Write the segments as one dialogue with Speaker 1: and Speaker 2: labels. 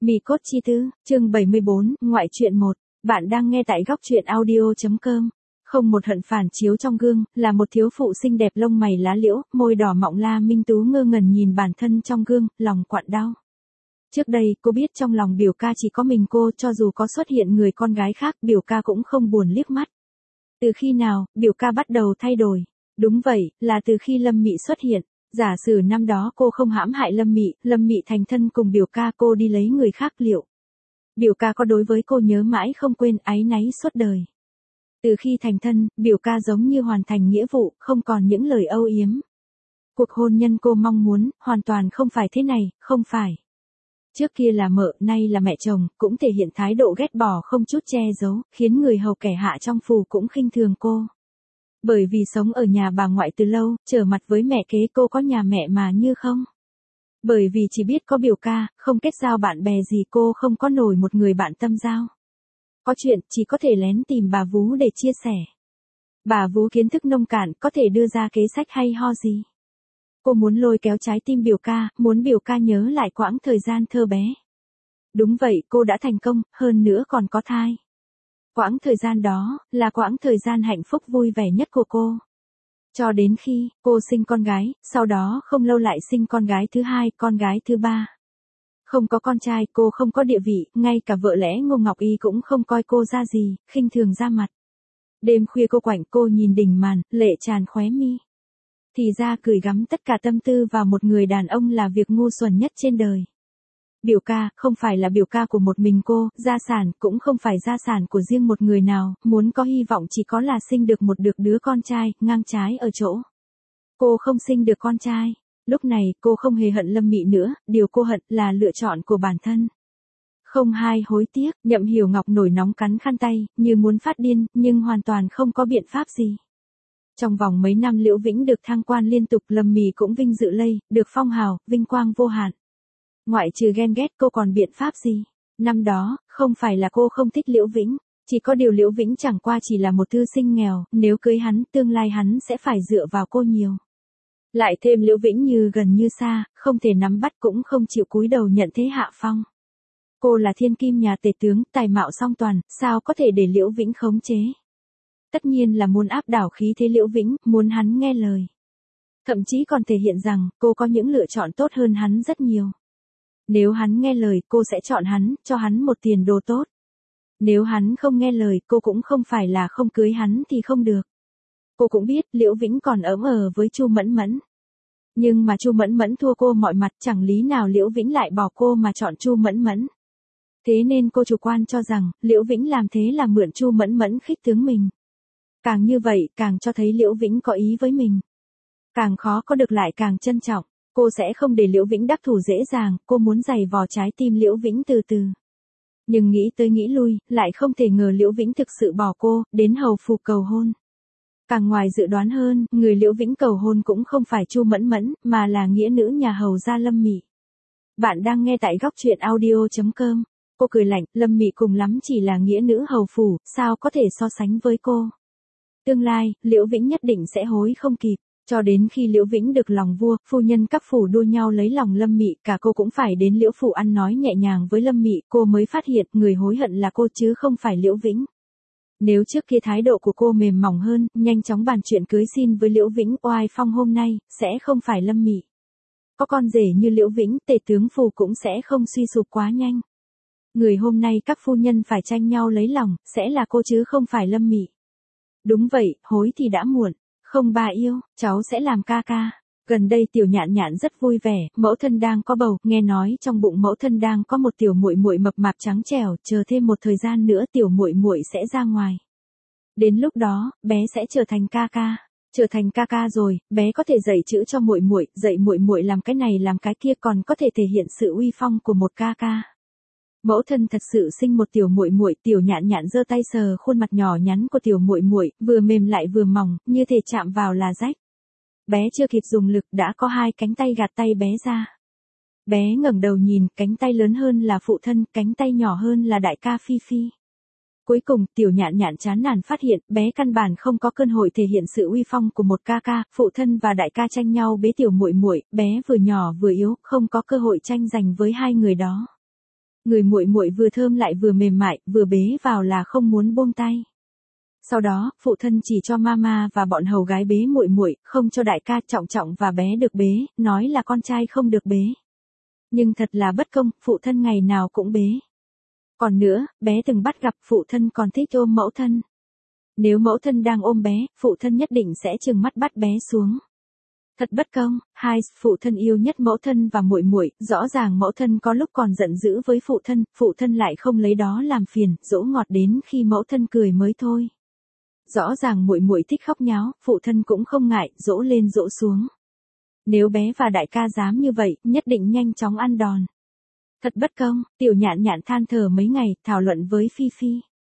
Speaker 1: Mì cốt chi tư, chương 74, ngoại truyện 1. Bạn đang nghe tại góc truyện audio.com. Không một hận phản chiếu trong gương, là một thiếu phụ xinh đẹp lông mày lá liễu, môi đỏ mọng la minh tú ngơ ngẩn nhìn bản thân trong gương, lòng quặn đau. Trước đây, cô biết trong lòng biểu ca chỉ có mình cô, cho dù có xuất hiện người con gái khác, biểu ca cũng không buồn liếc mắt. Từ khi nào, biểu ca bắt đầu thay đổi? Đúng vậy, là từ khi Lâm Mị xuất hiện. Giả sử năm đó cô không hãm hại Lâm Mị thành thân cùng biểu ca, cô đi lấy người khác liệu biểu ca có đối với cô nhớ mãi không quên, áy náy suốt đời. Từ khi thành thân, biểu ca giống như hoàn thành nghĩa vụ, không còn những lời âu yếm. Cuộc hôn nhân cô mong muốn, hoàn toàn không phải thế này, không phải. Trước kia là mợ, nay là mẹ chồng, cũng thể hiện thái độ ghét bỏ không chút che giấu, khiến người hầu kẻ hạ trong phủ cũng khinh thường cô. Bởi vì sống ở nhà bà ngoại từ lâu, trở mặt với mẹ kế, cô có nhà mẹ mà như không. Bởi vì chỉ biết có biểu ca, không kết giao bạn bè gì, cô không có nổi một người bạn tâm giao. Có chuyện, chỉ có thể lén tìm bà vú để chia sẻ. Bà vú kiến thức nông cạn, có thể đưa ra kế sách hay ho gì. Cô muốn lôi kéo trái tim biểu ca, muốn biểu ca nhớ lại quãng thời gian thơ bé. Đúng vậy, cô đã thành công, hơn nữa còn có thai. Quãng thời gian đó, là quãng thời gian hạnh phúc vui vẻ nhất của cô. Cho đến khi, cô sinh con gái, sau đó không lâu lại sinh con gái thứ hai, con gái thứ ba. Không có con trai, cô không có địa vị, ngay cả vợ lẽ Ngô Ngọc Y cũng không coi cô ra gì, khinh thường ra mặt. Đêm khuya cô quạnh, cô nhìn đỉnh màn, lệ tràn khóe mi. Thì ra gửi gắm tất cả tâm tư vào một người đàn ông là việc ngu xuẩn nhất trên đời. Biểu ca, không phải là biểu ca của một mình cô, gia sản, cũng không phải gia sản của riêng một người nào, muốn có hy vọng chỉ có là sinh được đứa con trai, ngang trái ở chỗ. Cô không sinh được con trai. Lúc này, cô không hề hận Lâm Mị nữa, điều cô hận là lựa chọn của bản thân. Không hai hối tiếc, Nhậm Hiểu Ngọc nổi nóng cắn khăn tay, như muốn phát điên, nhưng hoàn toàn không có biện pháp gì. Trong vòng mấy năm Liễu Vĩnh được thăng quan liên tục, Lâm Mị cũng vinh dự lây, được phong hào, vinh quang vô hạn. Ngoại trừ ghen ghét, cô còn biện pháp gì? Năm đó, không phải là cô không thích Liễu Vĩnh, chỉ có điều Liễu Vĩnh chẳng qua chỉ là một thư sinh nghèo, nếu cưới hắn, tương lai hắn sẽ phải dựa vào cô nhiều. Lại thêm Liễu Vĩnh như gần như xa, không thể nắm bắt cũng không chịu cúi đầu nhận thế hạ phong. Cô là thiên kim nhà tể tướng, tài mạo song toàn, sao có thể để Liễu Vĩnh khống chế? Tất nhiên là muốn áp đảo khí thế Liễu Vĩnh, muốn hắn nghe lời. Thậm chí còn thể hiện rằng, cô có những lựa chọn tốt hơn hắn rất nhiều. Nếu hắn nghe lời, cô sẽ chọn hắn, cho hắn một tiền đồ tốt. Nếu hắn không nghe lời, cô cũng không phải là không cưới hắn thì không được. Cô cũng biết, Liễu Vĩnh còn ấm với Chu Mẫn Mẫn. Nhưng mà Chu Mẫn Mẫn thua cô mọi mặt, chẳng lý nào Liễu Vĩnh lại bỏ cô mà chọn Chu Mẫn Mẫn. Thế nên cô chủ quan cho rằng, Liễu Vĩnh làm thế là mượn Chu Mẫn Mẫn khích tướng mình. Càng như vậy, càng cho thấy Liễu Vĩnh có ý với mình. Càng khó có được lại càng trân trọng. Cô sẽ không để Liễu Vĩnh đắc thủ dễ dàng, cô muốn giày vò trái tim Liễu Vĩnh từ từ. Nhưng nghĩ tới nghĩ lui, lại không thể ngờ Liễu Vĩnh thực sự bỏ cô, đến hầu phủ cầu hôn. Càng ngoài dự đoán hơn, người Liễu Vĩnh cầu hôn cũng không phải Chu Mẫn Mẫn, mà là nghĩa nữ nhà hầu gia Lâm Mị. Bạn đang nghe tại góc truyện audio.com. Cô cười lạnh, Lâm Mị cùng lắm chỉ là nghĩa nữ hầu phủ, sao có thể so sánh với cô. Tương lai, Liễu Vĩnh nhất định sẽ hối không kịp. Cho đến khi Liễu Vĩnh được lòng vua, phu nhân các phủ đua nhau lấy lòng Lâm Mị, cả cô cũng phải đến Liễu phủ ăn nói nhẹ nhàng với Lâm Mị, cô mới phát hiện người hối hận là cô chứ không phải Liễu Vĩnh. Nếu trước kia thái độ của cô mềm mỏng hơn, nhanh chóng bàn chuyện cưới xin với Liễu Vĩnh, oai phong hôm nay, sẽ không phải Lâm Mị. Có con rể như Liễu Vĩnh, tể tướng phủ cũng sẽ không suy sụp quá nhanh. Người hôm nay các phu nhân phải tranh nhau lấy lòng, sẽ là cô chứ không phải Lâm Mị. Đúng vậy, hối thì đã muộn. Không bà yêu, cháu sẽ làm ca ca. Gần đây Tiểu Nhạn Nhạn rất vui vẻ, mẫu thân đang có bầu, nghe nói trong bụng mẫu thân đang có một tiểu muội muội mập mạp trắng trẻo, chờ thêm một thời gian nữa tiểu muội muội sẽ ra ngoài. Đến lúc đó, bé sẽ trở thành ca ca. Trở thành ca ca rồi, bé có thể dạy chữ cho muội muội, dạy muội muội làm cái này làm cái kia, còn có thể thể hiện sự uy phong của một ca ca. Mẫu thân thật sự sinh một tiểu muội muội, Tiểu Nhạn Nhạn giơ tay sờ khuôn mặt nhỏ nhắn của tiểu muội muội, vừa mềm lại vừa mỏng, như thể chạm vào là rách. Bé chưa kịp dùng lực đã có hai cánh tay gạt tay bé ra. Bé ngẩng đầu nhìn, cánh tay lớn hơn là phụ thân, cánh tay nhỏ hơn là đại ca Phi Phi. Cuối cùng, Tiểu Nhạn Nhạn chán nản phát hiện, bé căn bản không có cơ hội thể hiện sự uy phong của một ca ca, phụ thân và đại ca tranh nhau bế tiểu muội muội, bé vừa nhỏ vừa yếu, không có cơ hội tranh giành với hai người đó. Người muội muội vừa thơm lại vừa mềm mại, vừa bế vào là không muốn buông tay. Sau đó, phụ thân chỉ cho mama và bọn hầu gái bế muội muội, không cho đại ca Trọng Trọng và bé được bế, nói là con trai không được bế. Nhưng thật là bất công, phụ thân ngày nào cũng bế. Còn nữa, bé từng bắt gặp phụ thân còn thích ôm mẫu thân. Nếu mẫu thân đang ôm bé, phụ thân nhất định sẽ trừng mắt bắt bé xuống. Thật bất công, phụ thân yêu nhất mẫu thân và muội muội, rõ ràng mẫu thân có lúc còn giận dữ với phụ thân lại không lấy đó làm phiền, dỗ ngọt đến khi mẫu thân cười mới thôi. Rõ ràng muội muội thích khóc nháo, phụ thân cũng không ngại, dỗ lên dỗ xuống. Nếu bé và đại ca dám như vậy, nhất định nhanh chóng ăn đòn. Thật bất công, Tiểu Nhạn Nhạn than thở mấy ngày, thảo luận với Phi Phi.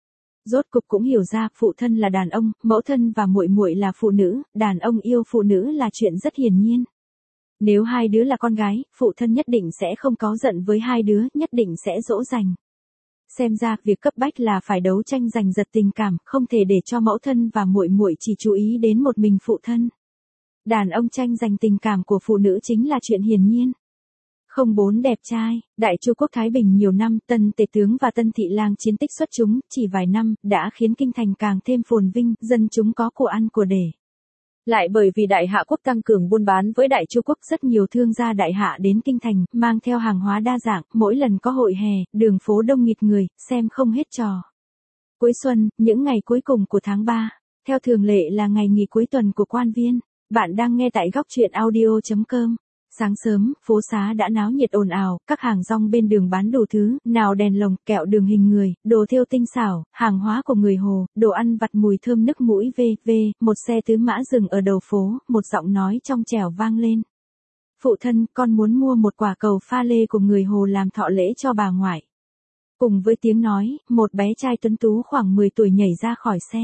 Speaker 1: Rốt cục cũng hiểu ra, phụ thân là đàn ông, mẫu thân và muội muội là phụ nữ, đàn ông yêu phụ nữ là chuyện rất hiển nhiên. Nếu hai đứa là con gái, phụ thân nhất định sẽ không có giận với hai đứa, nhất định sẽ dỗ dành. Xem ra, việc cấp bách là phải đấu tranh giành giật tình cảm, không thể để cho mẫu thân và muội muội chỉ chú ý đến một mình phụ thân. Đàn ông tranh giành tình cảm của phụ nữ chính là chuyện hiển nhiên. Không bốn đẹp trai, Đại Chu quốc Thái Bình nhiều năm, Tân Tề tướng và Tân Thị lang chiến tích xuất chúng, chỉ vài năm, đã khiến kinh thành càng thêm phồn vinh, dân chúng có của ăn của để. Lại bởi vì Đại Hạ quốc tăng cường buôn bán với Đại Chu quốc, rất nhiều thương gia Đại Hạ đến kinh thành, mang theo hàng hóa đa dạng, mỗi lần có hội hè, đường phố đông nghịt người, xem không hết trò. Cuối xuân, những ngày cuối cùng của tháng 3, theo thường lệ là ngày nghỉ cuối tuần của quan viên. Bạn đang nghe tại góc truyện audio.com. Sáng sớm, phố xá đã náo nhiệt ồn ào, các hàng rong bên đường bán đủ thứ, nào đèn lồng, kẹo đường hình người, đồ thêu tinh xảo, hàng hóa của người Hồ, đồ ăn vặt mùi thơm nức mũi một xe tứ mã dừng ở đầu phố, một giọng nói trong trẻo vang lên. Phụ thân, con muốn mua một quả cầu pha lê của người Hồ làm thọ lễ cho bà ngoại. Cùng với tiếng nói, một bé trai tuấn tú khoảng 10 tuổi nhảy ra khỏi xe.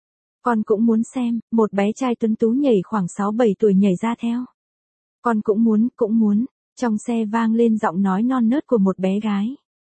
Speaker 1: Con cũng muốn xem, một bé trai tuấn tú nhảy khoảng 6-7 tuổi nhảy ra theo. Con cũng muốn, trong xe vang lên giọng nói non nớt của một bé gái.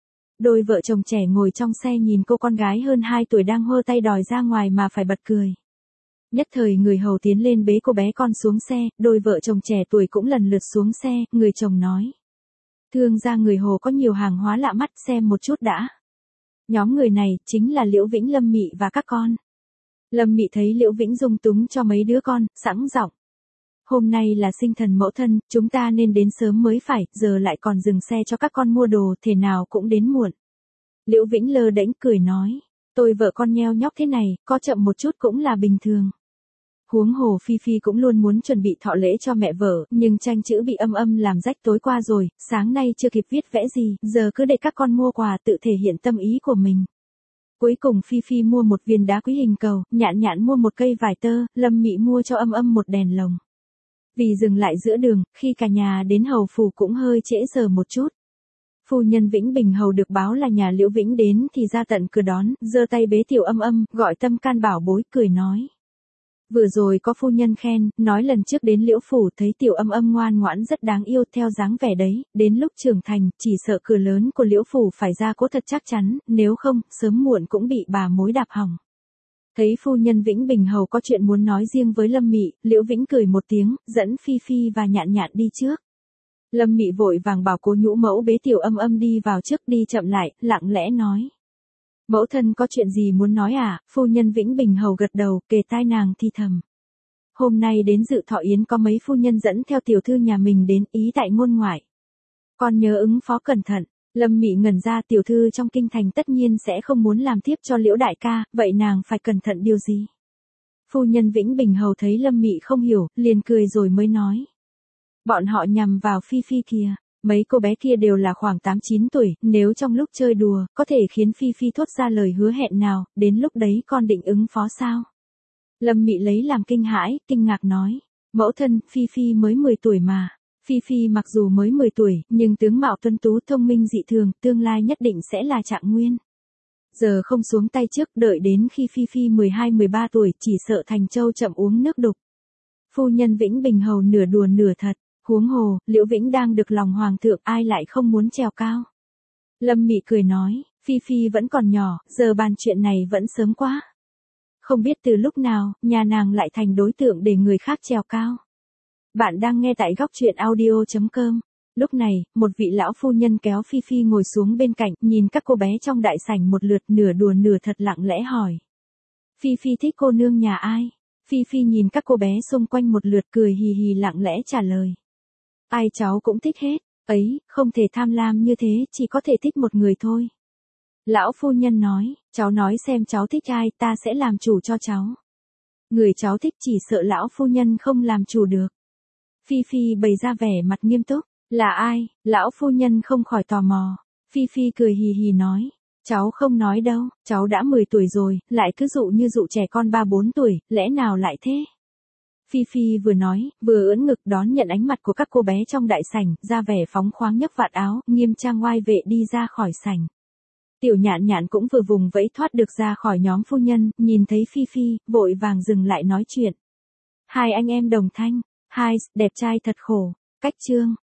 Speaker 1: Đôi vợ chồng trẻ ngồi trong xe nhìn cô con gái hơn 2 tuổi đang hơ tay đòi ra ngoài mà phải bật cười. Nhất thời người hầu tiến lên bế cô bé con xuống xe, đôi vợ chồng trẻ tuổi cũng lần lượt xuống xe, người chồng nói. Thương gia người Hồ có nhiều hàng hóa lạ mắt, xem một chút đã. Nhóm người này, chính là Liễu Vĩnh, Lâm Mị và các con. Lâm Mị thấy Liễu Vĩnh dung túng cho mấy đứa con, sẵn giọng. Hôm nay là sinh thần mẫu thân, chúng ta nên đến sớm mới phải, giờ lại còn dừng xe cho các con mua đồ, thể nào cũng đến muộn. Liễu Vĩnh lơ đễnh cười nói, tôi vợ con nheo nhóc thế này, có chậm một chút cũng là bình thường. Huống hồ Phi Phi cũng luôn muốn chuẩn bị thọ lễ cho mẹ vợ, nhưng tranh chữ bị âm làm rách tối qua rồi, sáng nay chưa kịp viết vẽ gì, giờ cứ để các con mua quà tự thể hiện tâm ý của mình. Cuối cùng Phi Phi mua một viên đá quý hình cầu, Nhạn Nhạn mua một cây vải tơ, Lâm Mị mua cho một đèn lồng. Vì dừng lại giữa đường, khi cả nhà đến hầu phủ cũng hơi trễ giờ một chút. Phu nhân Vĩnh Bình hầu được báo là nhà Liễu Vĩnh đến thì ra tận cửa đón, giơ tay bế tiểu gọi tâm can bảo bối, cười nói. Vừa rồi có phu nhân khen, nói lần trước đến Liễu phủ thấy tiểu ngoan ngoãn rất đáng yêu theo dáng vẻ đấy, đến lúc trưởng thành, chỉ sợ cửa lớn của Liễu phủ phải ra cố thật chắc chắn, nếu không, sớm muộn cũng bị bà mối đạp hỏng. Thấy phu nhân Vĩnh Bình hầu có chuyện muốn nói riêng với Lâm Mị, Liễu Vĩnh cười một tiếng, dẫn Phi Phi và Nhạn Nhạn đi trước. Lâm Mị vội vàng bảo Cố Nhũ mẫu bế tiểu đi vào trước, đi chậm lại, lặng lẽ nói. Mẫu thân có chuyện gì muốn nói à? Phu nhân Vĩnh Bình hầu gật đầu, kề tai nàng thi thầm. Hôm nay đến dự thọ yến có mấy phu nhân dẫn theo tiểu thư nhà mình đến, ý tại ngôn ngoại. Con nhớ ứng phó cẩn thận. Lâm Mị ngẩn ra, tiểu thư trong kinh thành tất nhiên sẽ không muốn làm tiếp cho Liễu đại ca, vậy nàng phải cẩn thận điều gì? Phu nhân Vĩnh Bình hầu thấy Lâm Mị không hiểu, liền cười rồi mới nói. Bọn họ nhằm vào Phi Phi kìa, mấy cô bé kia đều là khoảng 8-9 tuổi, nếu trong lúc chơi đùa, có thể khiến Phi Phi thốt ra lời hứa hẹn nào, đến lúc đấy con định ứng phó sao? Lâm Mị lấy làm kinh hãi, kinh ngạc nói. Mẫu thân, Phi Phi mới 10 tuổi mà. Phi Phi mặc dù mới 10 tuổi, nhưng tướng mạo tuấn tú thông minh dị thường, tương lai nhất định sẽ là Trạng Nguyên. Giờ không xuống tay trước, đợi đến khi Phi Phi 12-13 tuổi, chỉ sợ Thành Châu chậm uống nước đục. Phu nhân Vĩnh Bình hầu nửa đùa nửa thật, huống hồ, Liễu Vĩnh đang được lòng hoàng thượng, ai lại không muốn trèo cao. Lâm Mị cười nói, Phi Phi vẫn còn nhỏ, giờ bàn chuyện này vẫn sớm quá. Không biết từ lúc nào, nhà nàng lại thành đối tượng để người khác trèo cao. Bạn đang nghe tại góc truyện audio.com. Lúc này, một vị lão phu nhân kéo Phi Phi ngồi xuống bên cạnh, nhìn các cô bé trong đại sảnh một lượt, nửa đùa nửa thật lặng lẽ hỏi. Phi Phi thích cô nương nhà ai? Phi Phi nhìn các cô bé xung quanh một lượt cười hì hì lặng lẽ trả lời. Ai cháu cũng thích hết, ấy, không thể tham lam như thế, chỉ có thể thích một người thôi. Lão phu nhân nói, cháu nói xem cháu thích ai, ta sẽ làm chủ cho cháu. Người cháu thích chỉ sợ lão phu nhân không làm chủ được. Phi Phi bày ra vẻ mặt nghiêm túc, là ai? Lão phu nhân không khỏi tò mò. Phi Phi cười hì hì nói, cháu không nói đâu, cháu đã 10 tuổi rồi, lại cứ dụ như dụ trẻ con 3-4 tuổi, lẽ nào lại thế? Phi Phi vừa nói, vừa ưỡn ngực đón nhận ánh mặt của các cô bé trong đại sảnh, ra vẻ phóng khoáng nhấc vạt áo, nghiêm trang oai vệ đi ra khỏi sảnh. Tiểu Nhạn Nhạn cũng vừa vùng vẫy thoát được ra khỏi nhóm phu nhân, nhìn thấy Phi Phi, vội vàng dừng lại nói chuyện. Hai anh em đồng thanh, hai, đẹp trai thật khổ, cách chương.